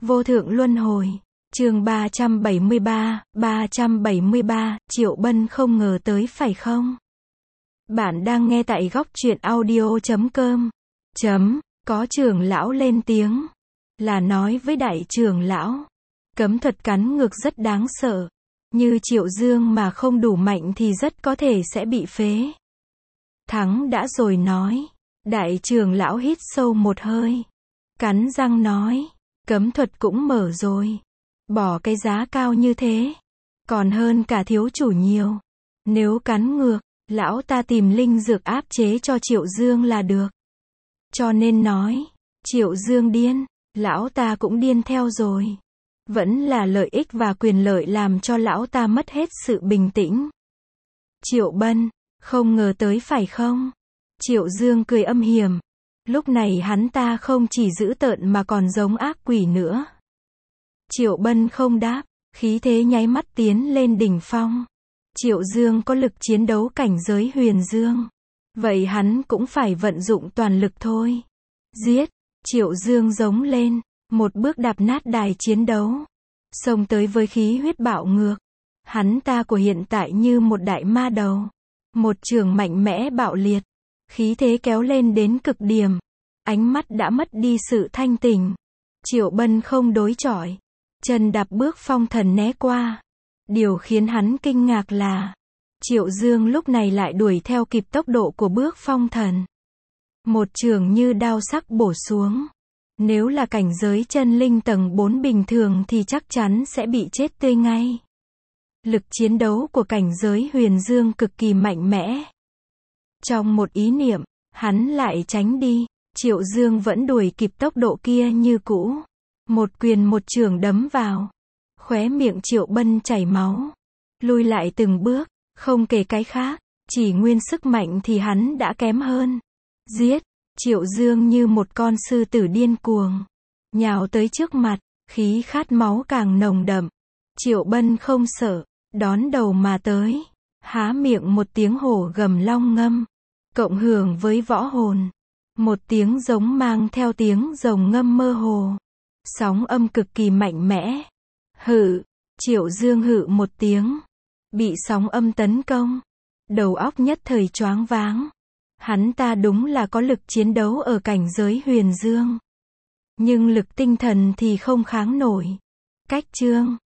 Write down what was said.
Vô thượng luân hồi. Chương 373, Triệu Bân không ngờ tới phải không? Bạn đang nghe tại góc truyện audio.com. Có trưởng lão lên tiếng. Là nói với đại trưởng lão. Cấm thuật cắn ngược rất đáng sợ. Như Triệu Dương mà không đủ mạnh thì rất có thể sẽ bị phế. Thắng đã rồi nói. Đại trưởng lão hít sâu một hơi. Cắn răng nói. Cấm thuật cũng mở rồi. Bỏ cái giá cao như thế. Còn hơn cả thiếu chủ nhiều. Nếu cắn ngược, lão ta tìm linh dược áp chế cho Triệu Dương là được. Cho nên nói, Triệu Dương điên, lão ta cũng điên theo rồi. Vẫn là lợi ích và quyền lợi làm cho lão ta mất hết sự bình tĩnh. Triệu Bân, không ngờ tới phải không? Triệu Dương cười âm hiểm. Lúc này hắn ta không chỉ dữ tợn mà còn giống ác quỷ nữa. Triệu Bân không đáp, khí thế nháy mắt tiến lên đỉnh phong. Triệu Dương có lực chiến đấu cảnh giới huyền dương. Vậy hắn cũng phải vận dụng toàn lực thôi. Giết! Triệu Dương giống lên, một bước đạp nát đài chiến đấu. Xông tới với khí huyết bạo ngược. Hắn ta của hiện tại như một đại ma đầu. Một chưởng mạnh mẽ bạo liệt. Khí thế kéo lên đến cực điểm. Ánh mắt đã mất đi sự thanh tỉnh. Triệu Bân không đối chọi. Chân đạp bước phong thần né qua. Điều khiến hắn kinh ngạc là Triệu Dương lúc này lại đuổi theo kịp tốc độ của bước phong thần. Một chưởng như đao sắc bổ xuống. Nếu là cảnh giới chân linh tầng 4 bình thường thì chắc chắn sẽ bị chết tươi ngay. Lực chiến đấu của cảnh giới huyền dương cực kỳ mạnh mẽ. Trong một ý niệm, hắn lại tránh đi. Triệu Dương vẫn đuổi kịp tốc độ kia như cũ. Một quyền một chưởng đấm vào. Khóe miệng Triệu Bân chảy máu. Lui lại từng bước, không kể cái khác. Chỉ nguyên sức mạnh thì hắn đã kém hơn. Giết! Triệu Dương như một con sư tử điên cuồng. Nhào tới trước mặt, khí khát máu càng nồng đậm. Triệu Bân không sợ, đón đầu mà tới. Há miệng một tiếng hổ gầm long ngâm. Cộng hưởng với võ hồn. Một tiếng giống mang theo tiếng rồng ngâm mơ hồ. Sóng âm cực kỳ mạnh mẽ. Hự! Triệu Dương hự một tiếng. Bị sóng âm tấn công. Đầu óc nhất thời choáng váng. Hắn ta đúng là có lực chiến đấu ở cảnh giới huyền dương. Nhưng lực tinh thần thì không kháng nổi. Cách chương